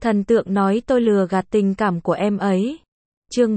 Thần tượng nói tôi lừa gạt tình cảm của em ấy. Chương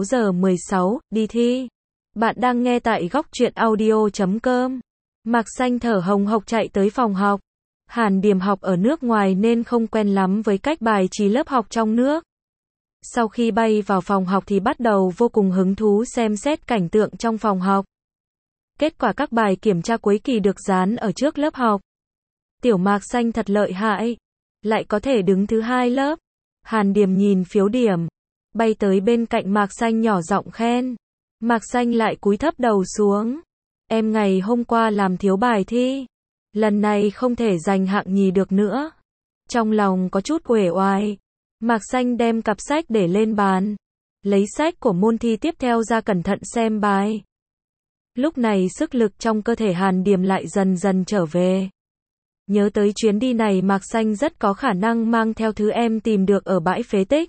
16:16, đi thi. Bạn đang nghe tại góc truyện audio.com. Mạc Xanh thở hồng hộc chạy tới phòng học. Hàn Điềm học ở nước ngoài nên không quen lắm với cách bài trí lớp học trong nước. Sau khi bay vào phòng học thì bắt đầu vô cùng hứng thú xem xét cảnh tượng trong phòng học. Kết quả các bài kiểm tra cuối kỳ được dán ở trước lớp học. Tiểu Mạc Xanh thật lợi hại, lại có thể đứng thứ 2 lớp. Hàn Điềm nhìn phiếu điểm, bay tới bên cạnh Mạc Xanh nhỏ giọng khen. Mạc Xanh lại cúi thấp đầu xuống. Em ngày hôm qua làm thiếu bài thi, lần này không thể giành hạng nhì được nữa. Trong lòng có chút uể oải, Mạc Xanh đem cặp sách để lên bàn, lấy sách của môn thi tiếp theo ra cẩn thận xem bài. Lúc này sức lực trong cơ thể Hàn Điềm lại dần dần trở về. Nhớ tới chuyến đi này Mạc Xanh rất có khả năng mang theo thứ em tìm được ở bãi phế tích.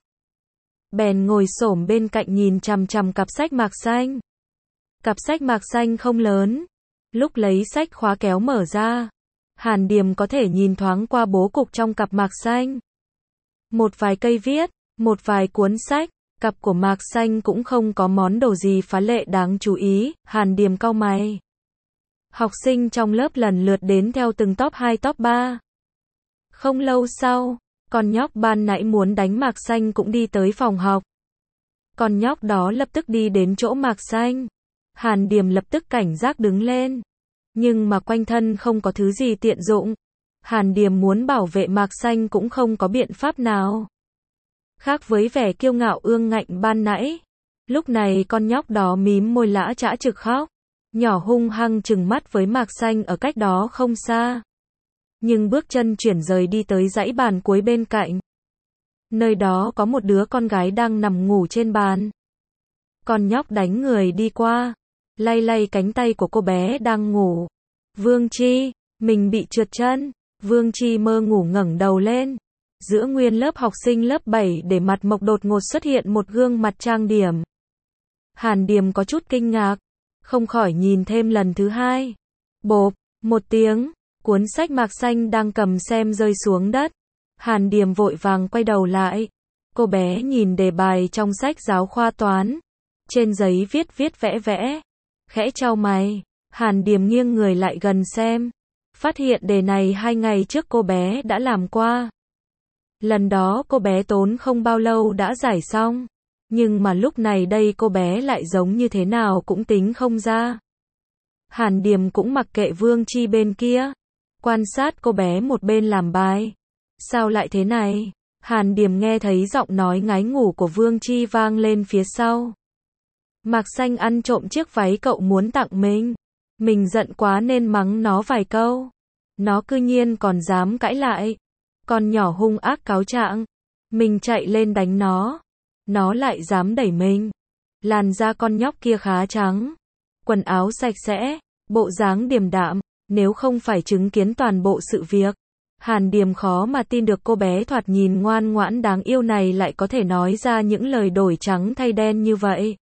Bèn ngồi xổm bên cạnh nhìn chằm chằm cặp sách Mạc Xanh. Cặp sách Mạc Xanh không lớn. Lúc lấy sách khóa kéo mở ra, Hàn Điềm có thể nhìn thoáng qua bố cục trong cặp Mạc Xanh. Một vài cây viết, một vài cuốn sách, cặp của Mạc Xanh cũng không có món đồ gì phá lệ đáng chú ý. Hàn Điềm cau mày. Học sinh trong lớp lần lượt đến theo từng top 2 top 3. Không lâu sau, con nhóc ban nãy muốn đánh Mạc Xanh cũng đi tới phòng học. Con nhóc đó lập tức đi đến chỗ Mạc Xanh. Hàn Điềm lập tức cảnh giác đứng lên. Nhưng mà quanh thân không có thứ gì tiện dụng. Hàn Điềm muốn bảo vệ Mạc Xanh cũng không có biện pháp nào. Khác với vẻ kiêu ngạo ương ngạnh ban nãy, lúc này con nhóc đó mím môi lã chã trực khóc. Nhỏ hung hăng trừng mắt với Mạc Xanh ở cách đó không xa. Nhưng bước chân chuyển rời đi tới dãy bàn cuối bên cạnh. Nơi đó có một đứa con gái đang nằm ngủ trên bàn. Con nhóc đánh người đi qua, lay lay cánh tay của cô bé đang ngủ. Vương Chi, mình bị trượt chân. Vương Chi mơ ngủ ngẩng đầu lên. Giữa nguyên lớp học sinh lớp 7 để mặt mộc đột ngột xuất hiện một gương mặt trang điểm. Hàn Điềm có chút kinh ngạc, không khỏi nhìn thêm lần thứ 2. Bộp, một tiếng, cuốn sách Mạc Xanh đang cầm xem rơi xuống đất. Hàn Điềm vội vàng quay đầu lại. Cô bé nhìn đề bài trong sách giáo khoa toán. Trên giấy viết viết vẽ vẽ. Khẽ chau mày, Hàn Điềm nghiêng người lại gần xem. Phát hiện đề này 2 ngày trước cô bé đã làm qua. Lần đó cô bé tốn không bao lâu đã giải xong. Nhưng mà lúc này đây cô bé lại giống như thế nào cũng tính không ra. Hàn Điềm cũng mặc kệ Vương Chi bên kia. Quan sát cô bé một bên làm bài. Sao lại thế này? Hàn Điềm nghe thấy giọng nói ngái ngủ của Vương Chi vang lên phía sau. Mạc Xanh ăn trộm chiếc váy cậu muốn tặng mình. Mình giận quá nên mắng nó vài câu. Nó cư nhiên còn dám cãi lại. Con nhỏ hung ác cáo trạng. Mình chạy lên đánh nó. Nó lại dám đẩy mình. Làn da con nhóc kia khá trắng. Quần áo sạch sẽ. Bộ dáng điềm đạm. Nếu không phải chứng kiến toàn bộ sự việc, Hàn Điềm khó mà tin được cô bé thoạt nhìn ngoan ngoãn đáng yêu này lại có thể nói ra những lời đổi trắng thay đen như vậy.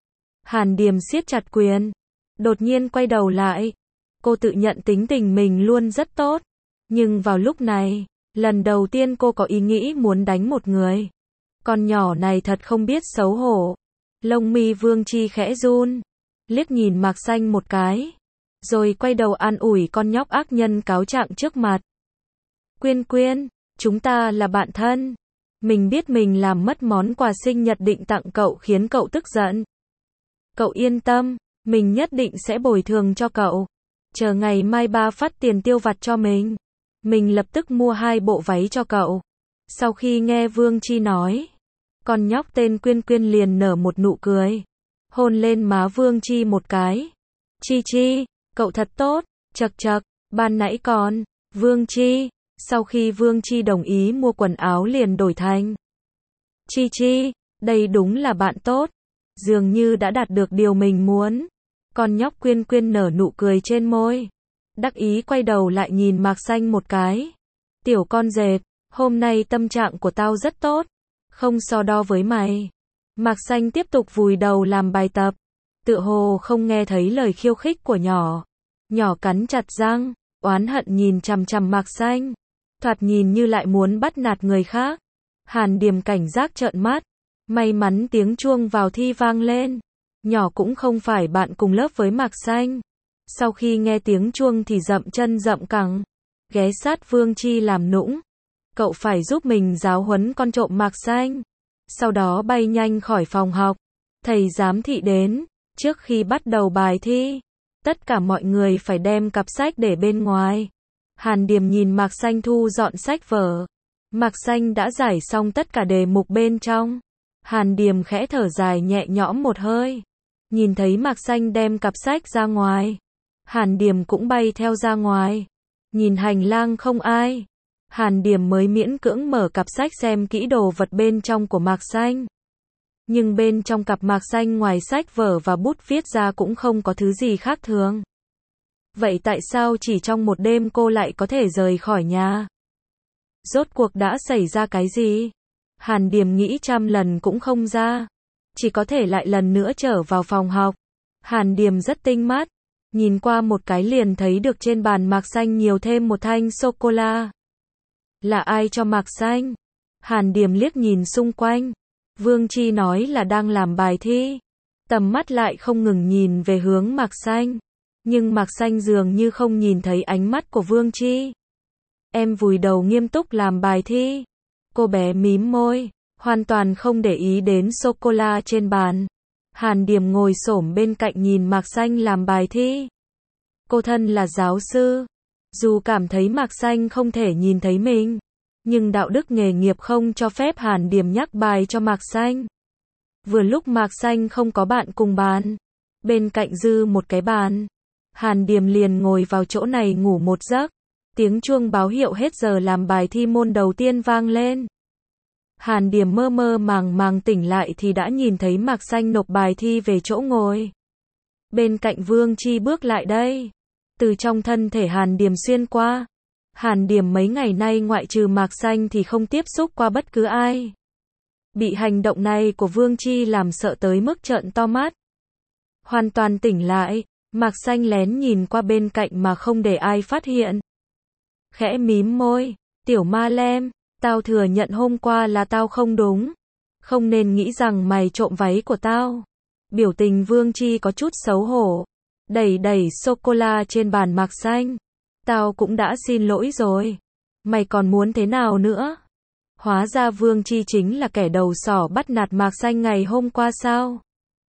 Hàn Điềm siết chặt quyền. Đột nhiên quay đầu lại. Cô tự nhận tính tình mình luôn rất tốt. Nhưng vào lúc này, lần đầu tiên cô có ý nghĩ muốn đánh một người. Con nhỏ này thật không biết xấu hổ. Lông mi Vương Chi khẽ run. Liếc nhìn Mạc Xanh một cái. Rồi quay đầu an ủi con nhóc ác nhân cáo trạng trước mặt. Quyên Quyên, chúng ta là bạn thân. Mình biết mình làm mất món quà sinh nhật định tặng cậu khiến cậu tức giận. Cậu yên tâm, mình nhất định sẽ bồi thường cho cậu. Chờ ngày mai ba phát tiền tiêu vặt cho mình. Mình lập tức mua 2 bộ váy cho cậu. Sau khi nghe Vương Chi nói, con nhóc tên Quyên Quyên liền nở một nụ cười. Hôn lên má Vương Chi một cái. Chi Chi, cậu thật tốt, chật chật, ban nãy còn. Vương Chi, sau khi Vương Chi đồng ý mua quần áo liền đổi thành. Chi Chi, đây đúng là bạn tốt. Dường như đã đạt được điều mình muốn. Con nhóc Quyên Quyên nở nụ cười trên môi. Đắc ý quay đầu lại nhìn Mạc Xanh một cái. Tiểu con dệt, hôm nay tâm trạng của tao rất tốt. Không so đo với mày. Mạc Xanh tiếp tục vùi đầu làm bài tập. Tựa hồ không nghe thấy lời khiêu khích của nhỏ. Nhỏ cắn chặt răng, oán hận nhìn chằm chằm Mạc Xanh. Thoạt nhìn như lại muốn bắt nạt người khác. Hàn Điềm cảnh giác trợn mắt. May mắn tiếng chuông vào thi vang lên. Nhỏ cũng không phải bạn cùng lớp với Mạc Xanh. Sau khi nghe tiếng chuông thì dậm chân dậm cẳng. Ghé sát Vương Chi làm nũng. Cậu phải giúp mình giáo huấn con trộm Mạc Xanh. Sau đó bay nhanh khỏi phòng học. Thầy giám thị đến. Trước khi bắt đầu bài thi, tất cả mọi người phải đem cặp sách để bên ngoài. Hàn Điềm nhìn Mạc Xanh thu dọn sách vở. Mạc Xanh đã giải xong tất cả đề mục bên trong. Hàn Điềm khẽ thở dài nhẹ nhõm một hơi. Nhìn thấy Mạc Xanh đem cặp sách ra ngoài. Hàn Điềm cũng bay theo ra ngoài. Nhìn hành lang không ai. Hàn Điềm mới miễn cưỡng mở cặp sách xem kỹ đồ vật bên trong của Mạc Xanh. Nhưng bên trong cặp Mạc Xanh ngoài sách vở và bút viết ra cũng không có thứ gì khác thường. Vậy tại sao chỉ trong một đêm cô lại có thể rời khỏi nhà? Rốt cuộc đã xảy ra cái gì? Hàn Điềm nghĩ trăm lần cũng không ra. Chỉ có thể lại lần nữa trở vào phòng học. Hàn Điềm rất tinh mắt. Nhìn qua một cái liền thấy được trên bàn Mạc Xanh nhiều thêm một thanh sô-cô-la. Là ai cho Mạc Xanh? Hàn Điềm liếc nhìn xung quanh. Vương Chi nói là đang làm bài thi. Tầm mắt lại không ngừng nhìn về hướng Mạc Xanh. Nhưng Mạc Xanh dường như không nhìn thấy ánh mắt của Vương Chi. Em vùi đầu nghiêm túc làm bài thi. Cô bé mím môi, hoàn toàn không để ý đến sô-cô-la trên bàn. Hàn Điềm ngồi xổm bên cạnh nhìn Mạc Xanh làm bài thi. Cô thân là giáo sư. Dù cảm thấy Mạc Xanh không thể nhìn thấy mình, nhưng đạo đức nghề nghiệp không cho phép Hàn Điềm nhắc bài cho Mạc Xanh. Vừa lúc Mạc Xanh không có bạn cùng bàn, bên cạnh dư một cái bàn, Hàn Điềm liền ngồi vào chỗ này ngủ một giấc. Tiếng chuông báo hiệu hết giờ làm bài thi môn đầu tiên vang lên. Hàn Điềm mơ mơ màng màng tỉnh lại thì đã nhìn thấy Mạc Xanh nộp bài thi về chỗ ngồi. Bên cạnh Vương Chi bước lại đây. Từ trong thân thể Hàn Điềm xuyên qua. Hàn Điềm mấy ngày nay ngoại trừ Mạc Xanh thì không tiếp xúc qua bất cứ ai. Bị hành động này của Vương Chi làm sợ tới mức trợn to mắt. Hoàn toàn tỉnh lại, Mạc Xanh lén nhìn qua bên cạnh mà không để ai phát hiện. Khẽ mím môi, tiểu ma lem, tao thừa nhận hôm qua là tao không đúng. Không nên nghĩ rằng mày trộm váy của tao. Biểu tình Vương Chi có chút xấu hổ. Đẩy đẩy sô-cô-la trên bàn Mạc Xanh. Tao cũng đã xin lỗi rồi. Mày còn muốn thế nào nữa? Hóa ra Vương Chi chính là kẻ đầu sỏ bắt nạt Mạc Xanh ngày hôm qua sao?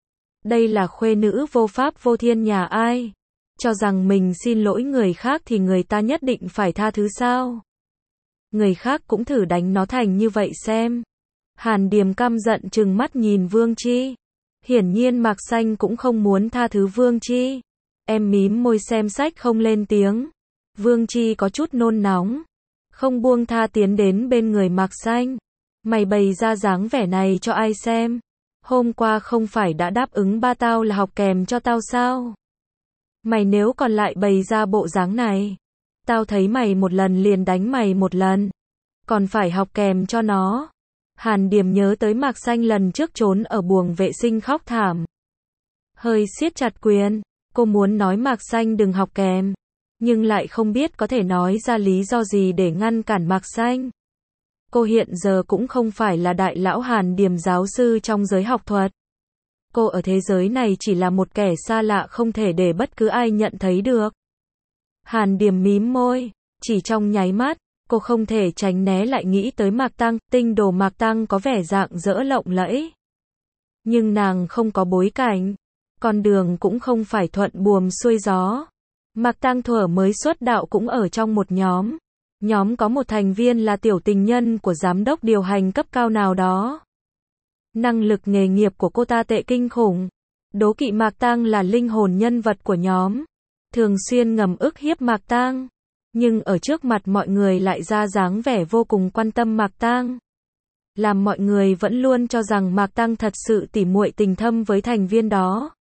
Đây là khuê nữ vô pháp vô thiên nhà ai? Cho rằng mình xin lỗi người khác thì người ta nhất định phải tha thứ sao? Người khác cũng thử đánh nó thành như vậy xem. Hàn Điềm căm giận trừng mắt nhìn Vương Chi. Hiển nhiên Mạc Xanh cũng không muốn tha thứ Vương Chi. Em mím môi xem sách không lên tiếng. Vương Chi có chút nôn nóng. Không buông tha tiến đến bên người Mạc Xanh. Mày bày ra dáng vẻ này cho ai xem? Hôm qua không phải đã đáp ứng ba tao là học kèm cho tao sao? Mày nếu còn lại bày ra bộ dáng này, tao thấy mày một lần liền đánh mày một lần. Còn phải học kèm cho nó. Hàn Điềm nhớ tới Mạc Xanh lần trước trốn ở buồng vệ sinh khóc thảm. Hơi siết chặt quyền. Cô muốn nói Mạc Xanh đừng học kèm. Nhưng lại không biết có thể nói ra lý do gì để ngăn cản Mạc Xanh. Cô hiện giờ cũng không phải là đại lão Hàn Điềm giáo sư trong giới học thuật. Cô ở thế giới này chỉ là một kẻ xa lạ không thể để bất cứ ai nhận thấy được. Hàn Điềm mím môi, chỉ trong nháy mắt, cô không thể tránh né lại nghĩ tới Mạc Tăng, tinh đồ Mạc Tăng có vẻ rạng rỡ lộng lẫy. Nhưng nàng không có bối cảnh, con đường cũng không phải thuận buồm xuôi gió. Mạc Tăng thuở mới xuất đạo cũng ở trong một nhóm. Nhóm có một thành viên là tiểu tình nhân của giám đốc điều hành cấp cao nào đó. Năng lực nghề nghiệp của cô ta tệ kinh khủng. Đố kỵ Mạc Tăng là linh hồn nhân vật của nhóm. Thường xuyên ngầm ức hiếp Mạc Tăng. Nhưng ở trước mặt mọi người lại ra dáng vẻ vô cùng quan tâm Mạc Tăng. Làm mọi người vẫn luôn cho rằng Mạc Tăng thật sự tỉ muội tình thâm với thành viên đó.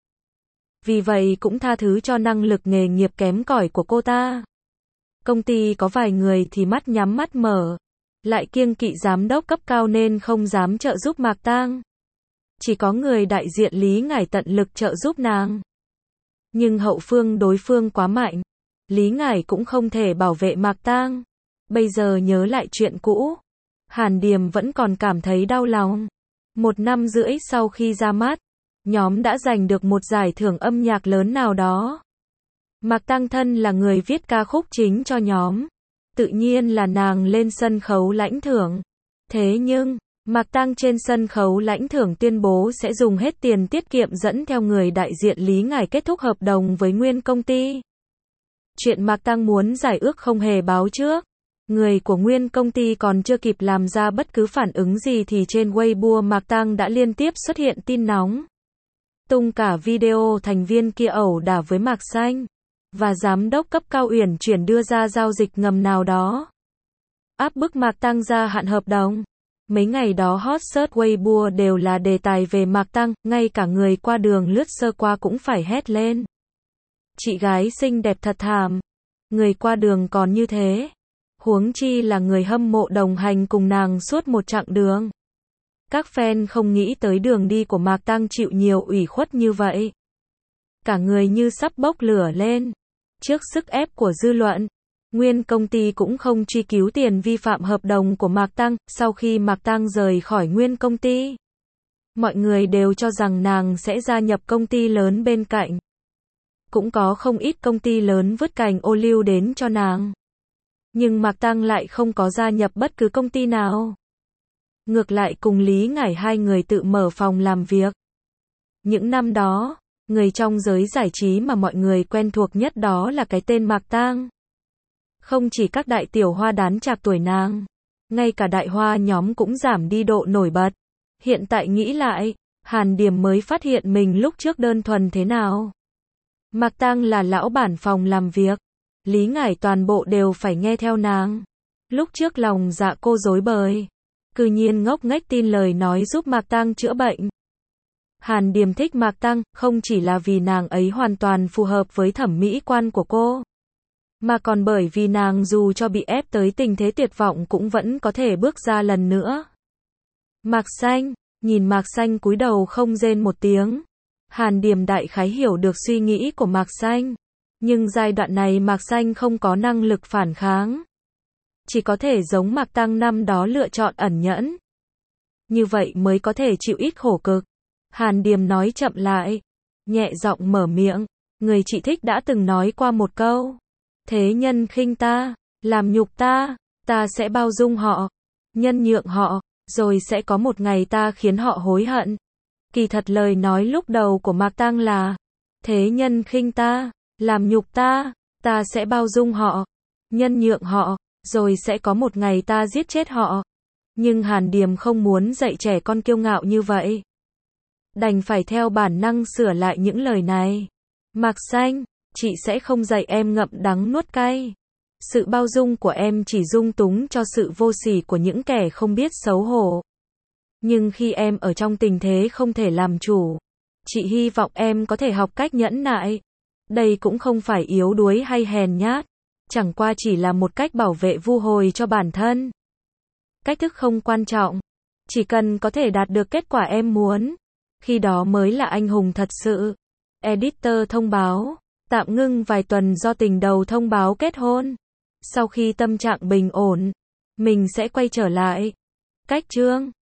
Vì vậy cũng tha thứ cho năng lực nghề nghiệp kém cỏi của cô ta. Công ty có vài người thì mắt nhắm mắt mở. Lại kiêng kỵ giám đốc cấp cao nên không dám trợ giúp Mạc Tăng. Chỉ có người đại diện Lý Ngải tận lực trợ giúp nàng. Nhưng hậu phương đối phương quá mạnh. Lý Ngải cũng không thể bảo vệ Mạc Tăng. Bây giờ nhớ lại chuyện cũ. Hàn Điềm vẫn còn cảm thấy đau lòng. 1 năm rưỡi sau khi ra mắt, nhóm đã giành được một giải thưởng âm nhạc lớn nào đó. Mạc Tăng thân là người viết ca khúc chính cho nhóm. Tự nhiên là nàng lên sân khấu lãnh thưởng. Thế nhưng, Mạc Tăng trên sân khấu lãnh thưởng tuyên bố sẽ dùng hết tiền tiết kiệm dẫn theo người đại diện Lý Ngải kết thúc hợp đồng với nguyên công ty. Chuyện Mạc Tăng muốn giải ước không hề báo trước. Người của nguyên công ty còn chưa kịp làm ra bất cứ phản ứng gì thì trên Weibo Mạc Tăng đã liên tiếp xuất hiện tin nóng. Tung cả video thành viên kia ẩu đả với Mạc Xanh. Và giám đốc cấp cao Uyển Chuyển đưa ra giao dịch ngầm nào đó. Áp bức Mạc Tăng gia hạn hợp đồng. Mấy ngày đó hot search Weibo đều là đề tài về Mạc Tăng, ngay cả người qua đường lướt sơ qua cũng phải hét lên. Chị gái xinh đẹp thật thảm. Người qua đường còn như thế. Huống chi là người hâm mộ đồng hành cùng nàng suốt một chặng đường. Các fan không nghĩ tới đường đi của Mạc Tăng chịu nhiều ủy khuất như vậy. Cả người như sắp bốc lửa lên. Trước sức ép của dư luận, nguyên công ty cũng không truy cứu tiền vi phạm hợp đồng của Mạc Tăng. Sau khi Mạc Tăng rời khỏi nguyên công ty, mọi người đều cho rằng nàng sẽ gia nhập công ty lớn bên cạnh. Cũng có không ít công ty lớn vứt cành ô liu đến cho nàng. Nhưng Mạc Tăng lại không có gia nhập bất cứ công ty nào. Ngược lại cùng Lý Ngải hai người tự mở phòng làm việc. Những năm đó, người trong giới giải trí mà mọi người quen thuộc nhất đó là cái tên Mạc Tăng. Không chỉ các đại tiểu hoa đán trạc tuổi nàng, ngay cả đại hoa nhóm cũng giảm đi độ nổi bật. Hiện tại nghĩ lại, Hàn Điềm mới phát hiện mình lúc trước đơn thuần thế nào. Mạc Tăng là lão bản phòng làm việc. Lý Ngải toàn bộ đều phải nghe theo nàng. Lúc trước lòng dạ cô rối bời. Cư nhiên ngốc nghếch tin lời nói giúp Mạc Tăng chữa bệnh. Hàn Điềm thích Mạc Tăng, không chỉ là vì nàng ấy hoàn toàn phù hợp với thẩm mỹ quan của cô, mà còn bởi vì nàng dù cho bị ép tới tình thế tuyệt vọng cũng vẫn có thể bước ra lần nữa. Mạc Xanh, nhìn Mạc Xanh cúi đầu không rên một tiếng. Hàn Điềm đại khái hiểu được suy nghĩ của Mạc Xanh. Nhưng giai đoạn này Mạc Xanh không có năng lực phản kháng. Chỉ có thể giống Mạc Tăng năm đó lựa chọn ẩn nhẫn. Như vậy mới có thể chịu ít khổ cực. Hàn Điềm nói chậm lại, nhẹ giọng mở miệng. Người chị thích đã từng nói qua một câu. Thế nhân khinh ta, làm nhục ta, ta sẽ bao dung họ, nhân nhượng họ, rồi sẽ có một ngày ta khiến họ hối hận. Kỳ thật lời nói lúc đầu của Mạc Tăng là, thế nhân khinh ta, làm nhục ta, ta sẽ bao dung họ, nhân nhượng họ, rồi sẽ có một ngày ta giết chết họ. Nhưng Hàn Điềm không muốn dạy trẻ con kiêu ngạo như vậy. Đành phải theo bản năng sửa lại những lời này. Mạc Xanh, chị sẽ không dạy em ngậm đắng nuốt cay. Sự bao dung của em chỉ dung túng cho sự vô sỉ của những kẻ không biết xấu hổ. Nhưng khi em ở trong tình thế không thể làm chủ, chị hy vọng em có thể học cách nhẫn nại. Đây cũng không phải yếu đuối hay hèn nhát, chẳng qua chỉ là một cách bảo vệ vu hồi cho bản thân. Cách thức không quan trọng, chỉ cần có thể đạt được kết quả em muốn, khi đó mới là anh hùng thật sự. Editor thông báo, tạm ngưng vài tuần do tình đầu thông báo kết hôn. Sau khi tâm trạng bình ổn, mình sẽ quay trở lại. Cách chương